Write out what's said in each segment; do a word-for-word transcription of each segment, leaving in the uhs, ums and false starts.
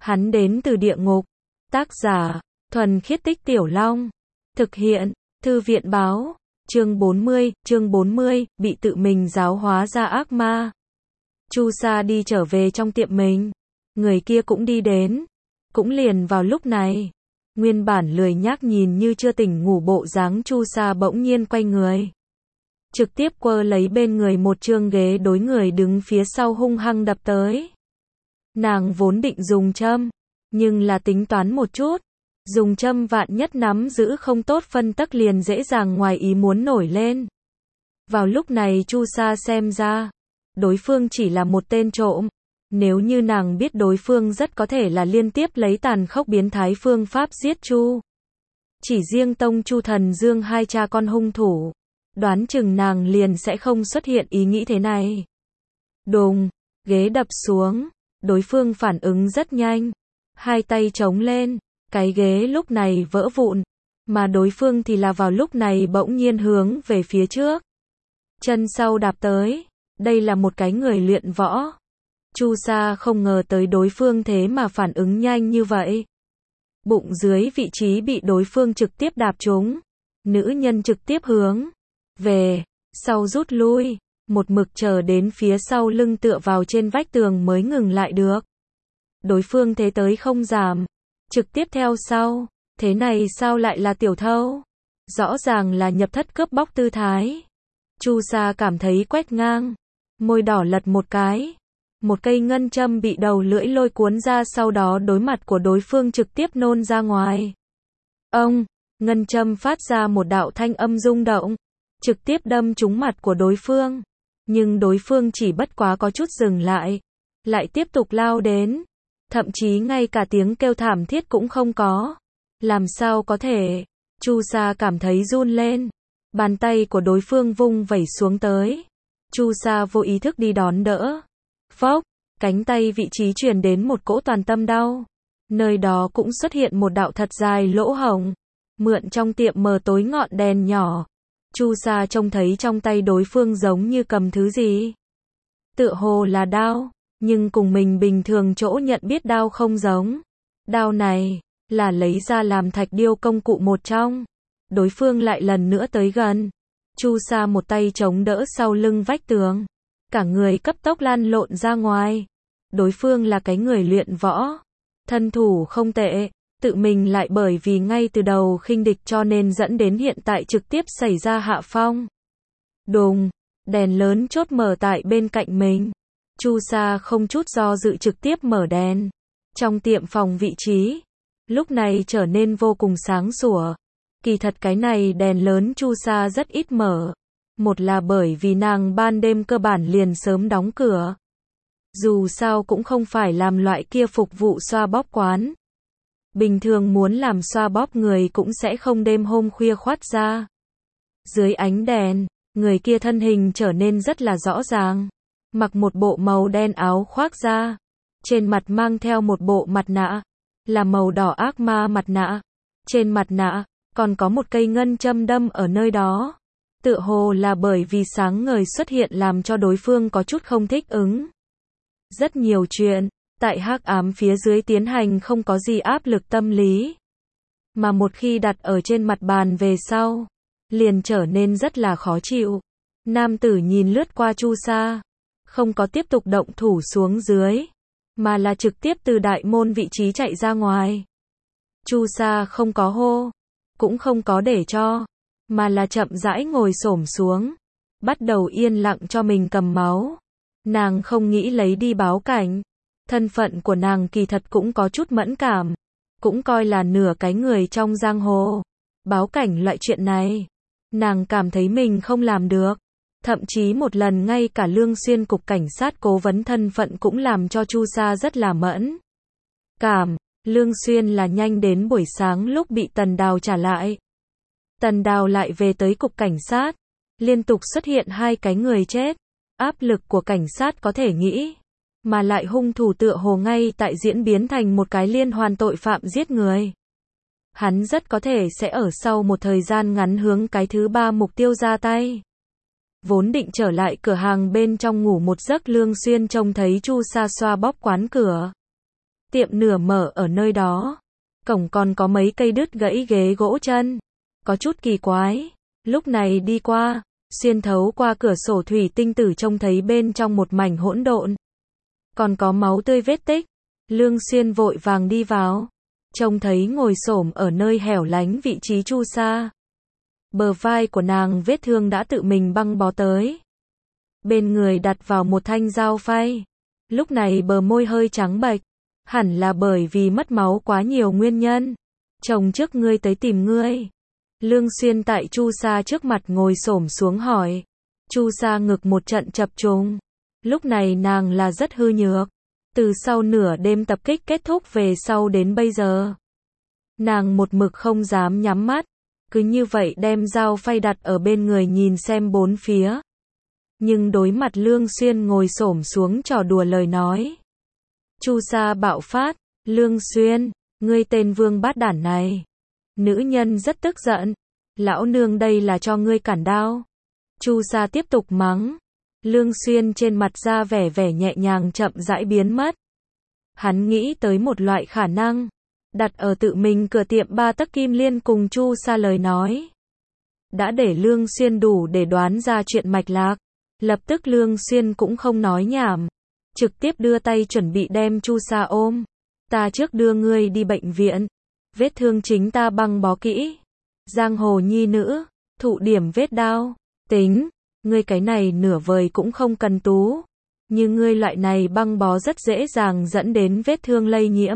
Hắn đến từ địa ngục. Tác giả, Thuần Khiết Tích Tiểu Long. Thực hiện, Thư viện báo. Chương bốn mươi, chương bốn mươi, bị tự mình giáo hóa ra ác ma. Chu Sa đi trở về trong tiệm mình. Người kia cũng đi đến. Cũng liền vào lúc này. Nguyên bản lười nhác nhìn như chưa tỉnh ngủ bộ dáng Chu Sa bỗng nhiên quay người. Trực tiếp quơ lấy bên người một chương ghế đối người đứng phía sau hung hăng đập tới. Nàng vốn định dùng châm, nhưng là tính toán một chút. Dùng châm vạn nhất nắm giữ không tốt phân tắc liền dễ dàng ngoài ý muốn nổi lên. Vào lúc này Chu Sa xem ra, đối phương chỉ là một tên trộm. Nếu như nàng biết đối phương rất có thể là liên tiếp lấy tàn khốc biến thái phương pháp giết Chu. Chỉ riêng tông Chu Thần Dương hai cha con hung thủ. Đoán chừng nàng liền sẽ không xuất hiện ý nghĩ thế này. Đùng, ghế đập xuống. Đối phương phản ứng rất nhanh. Hai tay chống lên. Cái ghế lúc này vỡ vụn. Mà đối phương thì là vào lúc này bỗng nhiên hướng về phía trước. Chân sau đạp tới. Đây là một cái người luyện võ. Chu Sa không ngờ tới đối phương thế mà phản ứng nhanh như vậy. Bụng dưới vị trí bị đối phương trực tiếp đạp trúng. Nữ nhân trực tiếp hướng về sau rút lui. Một mực chờ đến phía sau lưng tựa vào trên vách tường mới ngừng lại được. Đối phương thế tới không giảm. Trực tiếp theo sau. Thế này sao lại là tiểu thâu? Rõ ràng là nhập thất cướp bóc tư thái. Chu Sa cảm thấy quét ngang. Môi đỏ lật một cái. Một cây ngân châm bị đầu lưỡi lôi cuốn ra, sau đó đối mặt của đối phương trực tiếp nôn ra ngoài. Ông, ngân châm phát ra một đạo thanh âm rung động. Trực tiếp đâm trúng mặt của đối phương. Nhưng đối phương chỉ bất quá có chút dừng lại. Lại tiếp tục lao đến. Thậm chí ngay cả tiếng kêu thảm thiết cũng không có. Làm sao có thể? Chu Sa cảm thấy run lên. Bàn tay của đối phương vung vẩy xuống tới. Chu Sa vô ý thức đi đón đỡ. Phốc, cánh tay vị trí truyền đến một cỗ toàn tâm đau. Nơi đó cũng xuất hiện một đạo thật dài lỗ hổng. Mượn trong tiệm mờ tối ngọn đèn nhỏ. Chu Sa trông thấy trong tay đối phương giống như cầm thứ gì. Tựa hồ là đao, nhưng cùng mình bình thường chỗ nhận biết đao không giống. Đao này, là lấy ra làm thạch điêu công cụ một trong. Đối phương lại lần nữa tới gần. Chu Sa một tay chống đỡ sau lưng vách tường. Cả người cấp tốc lăn lộn ra ngoài. Đối phương là cái người luyện võ. Thân thủ không tệ. Tự mình lại bởi vì ngay từ đầu khinh địch cho nên dẫn đến hiện tại trực tiếp xảy ra hạ phong. Đùng, đèn lớn chốt mở tại bên cạnh mình. Chu Sa không chút do dự trực tiếp mở đèn. Trong tiệm phòng vị trí, lúc này trở nên vô cùng sáng sủa. Kỳ thật cái này đèn lớn Chu Sa rất ít mở. Một là bởi vì nàng ban đêm cơ bản liền sớm đóng cửa. Dù sao cũng không phải làm loại kia phục vụ xoa bóp quán. Bình thường muốn làm xoa bóp người cũng sẽ không đêm hôm khuya khoắt ra. Dưới ánh đèn, người kia thân hình trở nên rất là rõ ràng. Mặc một bộ màu đen áo khoác da. Trên mặt mang theo một bộ mặt nạ. Là màu đỏ ác ma mặt nạ. Trên mặt nạ, còn có một cây ngân châm đâm ở nơi đó. Tựa hồ là bởi vì sáng ngời xuất hiện làm cho đối phương có chút không thích ứng. Rất nhiều chuyện, tại hắc ám phía dưới tiến hành không có gì áp lực tâm lý. Mà một khi đặt ở trên mặt bàn về sau, liền trở nên rất là khó chịu. Nam tử nhìn lướt qua Chu Sa, không có tiếp tục động thủ xuống dưới, mà là trực tiếp từ đại môn vị trí chạy ra ngoài. Chu Sa không có hô, cũng không có để cho, mà là chậm rãi ngồi xổm xuống, bắt đầu yên lặng cho mình cầm máu. Nàng không nghĩ lấy đi báo cảnh. Thân phận của nàng kỳ thật cũng có chút mẫn cảm, cũng coi là nửa cái người trong giang hồ. Báo cảnh loại chuyện này, nàng cảm thấy mình không làm được. Thậm chí một lần ngay cả Lương Xuyên cục cảnh sát cố vấn thân phận cũng làm cho Chu Sa rất là mẫn cảm. Lương Xuyên là nhanh đến buổi sáng lúc bị Tần Đào trả lại. Tần Đào lại về tới cục cảnh sát, liên tục xuất hiện hai cái người chết. Áp lực của cảnh sát có thể nghĩ, mà lại hung thủ tựa hồ ngay tại diễn biến thành một cái liên hoàn tội phạm giết người. Hắn rất có thể sẽ ở sau một thời gian ngắn hướng cái thứ ba mục tiêu ra tay. Vốn định trở lại cửa hàng bên trong ngủ một giấc, Lương Xuyên trông thấy Chu Sa xoa bóp quán cửa. Tiệm nửa mở ở nơi đó. Cổng còn có mấy cây đứt gãy ghế gỗ chân. Có chút kỳ quái. Lúc này đi qua, xuyên thấu qua cửa sổ thủy tinh tử trông thấy bên trong một mảnh hỗn độn. Còn có máu tươi vết tích. Lương Xuyên vội vàng đi vào. Trông thấy ngồi xổm ở nơi hẻo lánh vị trí Chu Sa. Bờ vai của nàng vết thương đã tự mình băng bó tới. Bên người đặt vào một thanh dao phay. Lúc này bờ môi hơi trắng bệch. Hẳn là bởi vì mất máu quá nhiều nguyên nhân. Chồng trước ngươi tới tìm ngươi. Lương Xuyên tại Chu Sa trước mặt ngồi xổm xuống hỏi. Chu Sa ngực một trận chập trùng. Lúc này nàng là rất hư nhược. Từ sau nửa đêm tập kích kết thúc về sau đến bây giờ. Nàng một mực không dám nhắm mắt. Cứ như vậy đem dao phay đặt ở bên người nhìn xem bốn phía. Nhưng đối mặt Lương Xuyên ngồi xổm xuống trò đùa lời nói. Chu Sa bạo phát. Lương Xuyên, ngươi tên vương bát đản này. Nữ nhân rất tức giận. Lão nương đây là cho ngươi cản đao. Chu Sa tiếp tục mắng. Lương Xuyên trên mặt ra vẻ vẻ nhẹ nhàng chậm rãi biến mất. Hắn nghĩ tới một loại khả năng. Đặt ở tự mình cửa tiệm ba tấc kim liên cùng Chu Sa lời nói. Đã để Lương Xuyên đủ để đoán ra chuyện mạch lạc. Lập tức Lương Xuyên cũng không nói nhảm. Trực tiếp đưa tay chuẩn bị đem Chu Sa ôm. Ta trước đưa ngươi đi bệnh viện. Vết thương chính ta băng bó kỹ. Giang hồ nhi nữ. Thụ điểm vết đao. Tính. Ngươi cái này nửa vời cũng không cần tú. Như ngươi loại này băng bó rất dễ dàng dẫn đến vết thương lây nhiễm.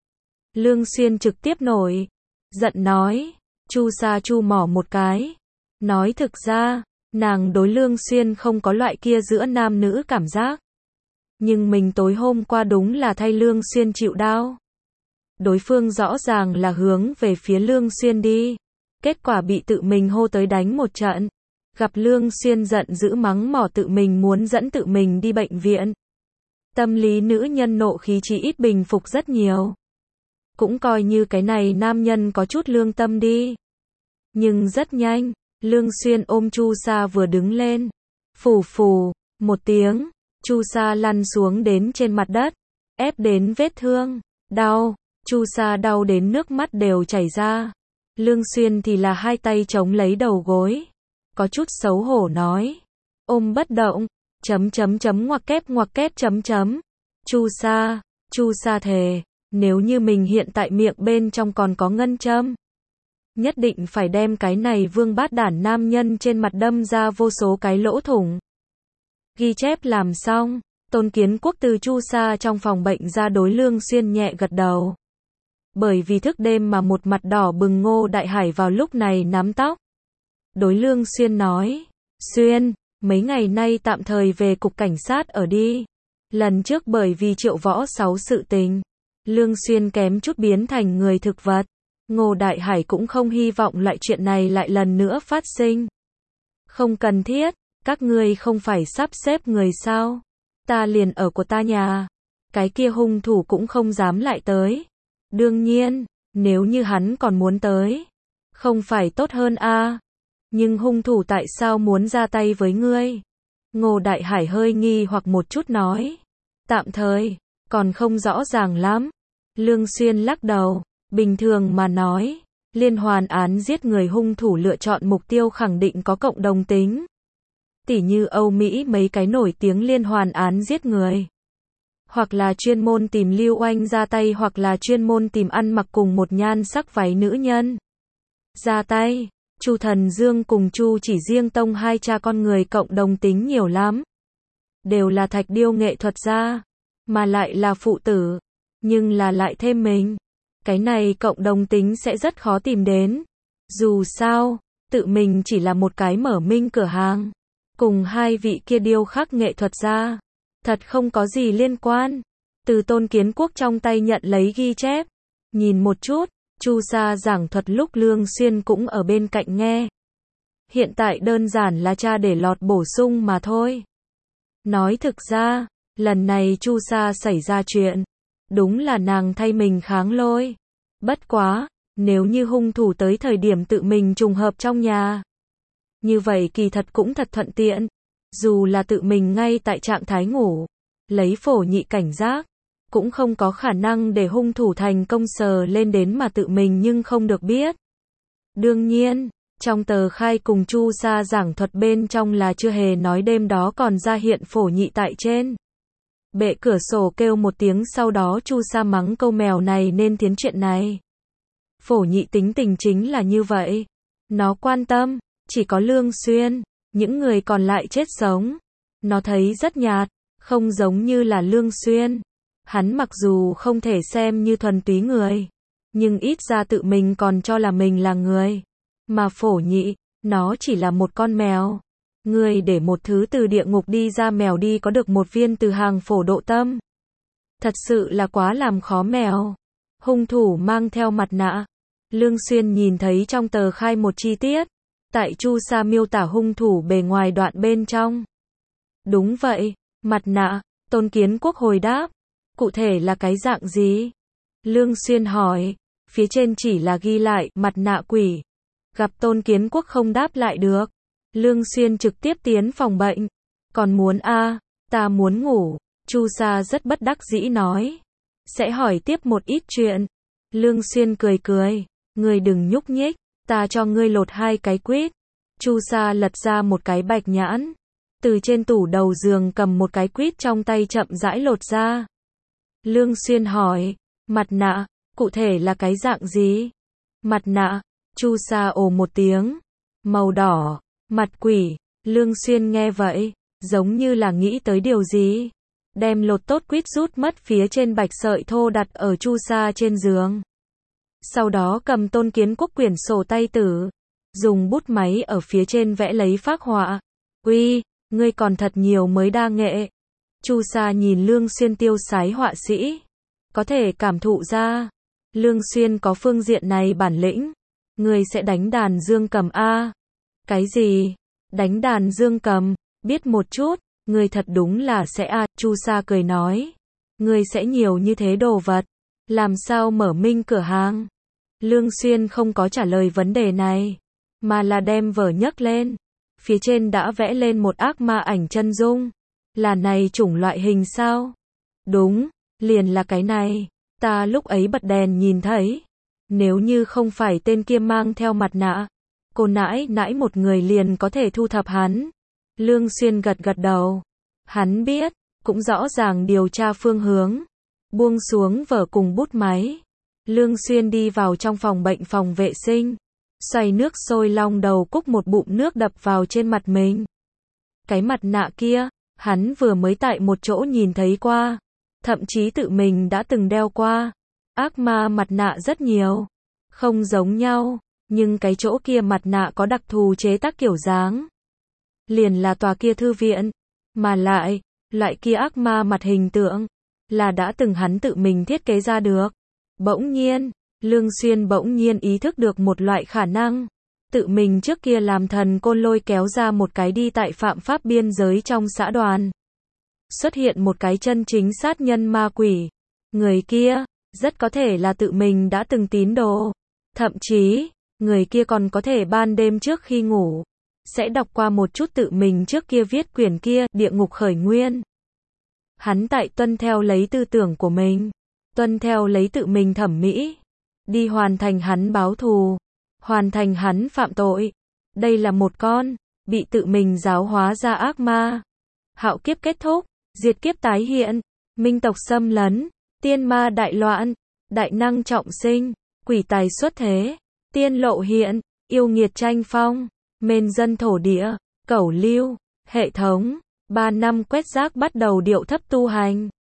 Lương Xuyên trực tiếp nổi. Giận nói. Chu Sa chu mỏ một cái. Nói thực ra, nàng đối Lương Xuyên không có loại kia giữa nam nữ cảm giác. Nhưng mình tối hôm qua đúng là thay Lương Xuyên chịu đau. Đối phương rõ ràng là hướng về phía Lương Xuyên đi. Kết quả bị tự mình hô tới đánh một trận. Gặp Lương Xuyên giận dữ mắng mỏ tự mình muốn dẫn tự mình đi bệnh viện. Tâm lý nữ nhân nộ khí chỉ ít bình phục rất nhiều. Cũng coi như cái này nam nhân có chút lương tâm đi. Nhưng rất nhanh, Lương Xuyên ôm Chu Sa vừa đứng lên. Phù phù, một tiếng, Chu Sa lăn xuống đến trên mặt đất. Ép đến vết thương, đau, Chu Sa đau đến nước mắt đều chảy ra. Lương Xuyên thì là hai tay chống lấy đầu gối. Có chút xấu hổ nói. Ôm bất động, chấm chấm chấm ngoặc kép ngoặc kép chấm chấm. Chu Sa, Chu Sa thề, nếu như mình hiện tại miệng bên trong còn có ngân châm. Nhất định phải đem cái này vương bát đản nam nhân trên mặt đâm ra vô số cái lỗ thủng. Ghi chép làm xong, Tôn Kiến Quốc từ Chu Sa trong phòng bệnh ra đối Lương Xuyên nhẹ gật đầu. Bởi vì thức đêm mà một mặt đỏ bừng Ngô Đại Hải vào lúc này nắm tóc. Đối Lương Xuyên nói, Xuyên, mấy ngày nay tạm thời về cục cảnh sát ở đi. Lần trước bởi vì Triệu Võ Sáu sự tình, Lương Xuyên kém chút biến thành người thực vật. Ngô Đại Hải cũng không hy vọng loại chuyện này lại lần nữa phát sinh. Không cần thiết, các ngươi không phải sắp xếp người sao? Ta liền ở của ta nhà. Cái kia hung thủ cũng không dám lại tới. Đương nhiên, nếu như hắn còn muốn tới, không phải tốt hơn a? À? Nhưng hung thủ tại sao muốn ra tay với ngươi? Ngô Đại Hải hơi nghi hoặc một chút nói. Tạm thời, còn không rõ ràng lắm. Lương Xuyên lắc đầu, bình thường mà nói, liên hoàn án giết người hung thủ lựa chọn mục tiêu khẳng định có cộng đồng tính. Tỉ như Âu Mỹ mấy cái nổi tiếng liên hoàn án giết người. Hoặc là chuyên môn tìm Lưu Oanh ra tay hoặc là chuyên môn tìm ăn mặc cùng một nhan sắc váy nữ nhân ra tay. Chu Thần Dương cùng Chu Chỉ Riêng Tông hai cha con người cộng đồng tính nhiều lắm. Đều là thạch điêu nghệ thuật gia, mà lại là phụ tử, nhưng là lại thêm mình. Cái này cộng đồng tính sẽ rất khó tìm đến. Dù sao, tự mình chỉ là một cái mở minh cửa hàng. Cùng hai vị kia điêu khắc nghệ thuật gia, thật không có gì liên quan. Từ Tôn Kiến Quốc trong tay nhận lấy ghi chép. Nhìn một chút, Chu Sa giảng thuật lúc Lương Xuyên cũng ở bên cạnh nghe. Hiện tại đơn giản là cha để lọt bổ sung mà thôi. Nói thực ra, lần này Chu Sa xảy ra chuyện, đúng là nàng thay mình kháng lôi. Bất quá, nếu như hung thủ tới thời điểm tự mình trùng hợp trong nhà, như vậy kỳ thật cũng thật thuận tiện. Dù là tự mình ngay tại trạng thái ngủ, lấy phổ nhị cảnh giác, cũng không có khả năng để hung thủ thành công sờ lên đến mà tự mình nhưng không được biết. Đương nhiên, trong tờ khai cùng Chu Sa giảng thuật bên trong là chưa hề nói đêm đó còn ra hiện Phổ Nhị tại trên bệ cửa sổ kêu một tiếng, sau đó Chu Sa mắng câu mèo này nên tiến chuyện này. Phổ Nhị tính tình chính là như vậy. Nó quan tâm, chỉ có Lương Xuyên, những người còn lại chết sống. Nó thấy rất nhạt, không giống như là Lương Xuyên. Hắn mặc dù không thể xem như thuần túy người, nhưng ít ra tự mình còn cho là mình là người. Mà Phổ Nhị, nó chỉ là một con mèo. Người để một thứ từ địa ngục đi ra, mèo đi có được một viên từ hàng phổ độ tâm. Thật sự là quá làm khó mèo. Hung thủ mang theo mặt nạ. Lương Xuyên nhìn thấy trong tờ khai một chi tiết. Tại Chu Sa miêu tả hung thủ bề ngoài đoạn bên trong. Đúng vậy, mặt nạ. Tôn Kiến Quốc hồi đáp. Cụ thể là cái dạng gì? Lương Xuyên hỏi. Phía trên chỉ là ghi lại mặt nạ quỷ. Gặp Tôn Kiến Quốc không đáp lại được. Lương Xuyên trực tiếp tiến phòng bệnh. Còn muốn a à, ta muốn ngủ. Chu Sa rất bất đắc dĩ nói. Sẽ hỏi tiếp một ít chuyện. Lương Xuyên cười cười. Ngươi đừng nhúc nhích, ta cho ngươi lột hai cái quýt. Chu Sa lật ra một cái bạch nhãn. Từ trên tủ đầu giường cầm một cái quýt trong tay chậm rãi lột ra. Lương Xuyên hỏi. Mặt nạ, cụ thể là cái dạng gì? Mặt nạ. Chu Sa ồ một tiếng. Màu đỏ. Mặt quỷ. Lương Xuyên nghe vậy, giống như là nghĩ tới điều gì. Đem lột tốt quýt rút mất phía trên bạch sợi thô đặt ở Chu Sa trên giường. Sau đó cầm Tôn Kiến Quốc quyển sổ tay tử. Dùng bút máy ở phía trên vẽ lấy phác họa. Uy, ngươi còn thật nhiều mới đa nghệ. Chu Sa nhìn Lương Xuyên tiêu sái họa sĩ. Có thể cảm thụ ra. Lương Xuyên có phương diện này bản lĩnh. Ngươi sẽ đánh đàn dương cầm a? Cái gì? Đánh đàn dương cầm? Biết một chút. Ngươi thật đúng là sẽ a. Chu Sa cười nói. Ngươi sẽ nhiều như thế đồ vật. Làm sao mở minh cửa hàng? Lương Xuyên không có trả lời vấn đề này, mà là đem vở nhấc lên. Phía trên đã vẽ lên một ác ma ảnh chân dung. Là này chủng loại hình sao? Đúng, liền là cái này. Ta lúc ấy bật đèn nhìn thấy. Nếu như không phải tên kia mang theo mặt nạ, cô nãi nãi một người liền có thể thu thập hắn. Lương Xuyên gật gật đầu. Hắn biết, cũng rõ ràng điều tra phương hướng. Buông xuống vở cùng bút máy. Lương Xuyên đi vào trong phòng bệnh phòng vệ sinh. Xoay nước sôi long đầu cúc một bụng nước đập vào trên mặt mình. Cái mặt nạ kia, hắn vừa mới tại một chỗ nhìn thấy qua. Thậm chí tự mình đã từng đeo qua. Ác ma mặt nạ rất nhiều. Không giống nhau, nhưng cái chỗ kia mặt nạ có đặc thù chế tác kiểu dáng. Liền là tòa kia thư viện. Mà lại, loại kia ác ma mặt hình tượng, là đã từng hắn tự mình thiết kế ra được. Bỗng nhiên, Lương Xuyên bỗng nhiên ý thức được một loại khả năng. Tự mình trước kia làm thần côn lôi kéo ra một cái đi tại phạm pháp biên giới trong xã đoàn. Xuất hiện một cái chân chính sát nhân ma quỷ. Người kia, rất có thể là tự mình đã từng tín đồ. Thậm chí, người kia còn có thể ban đêm trước khi ngủ, sẽ đọc qua một chút tự mình trước kia viết quyển kia, Địa ngục khởi nguyên. Hắn tại tuân theo lấy tư tưởng của mình, tuân theo lấy tự mình thẩm mỹ, đi hoàn thành hắn báo thù, hoàn thành hắn phạm tội. Đây là một con, bị tự mình giáo hóa ra ác ma. Hạo kiếp kết thúc, diệt kiếp tái hiện, minh tộc xâm lấn, tiên ma đại loạn, đại năng trọng sinh, quỷ tài xuất thế, tiên lộ hiện, yêu nghiệt tranh phong, mên dân thổ địa, cẩu lưu, hệ thống. Ba năm quét rác bắt đầu điệu thấp tu hành.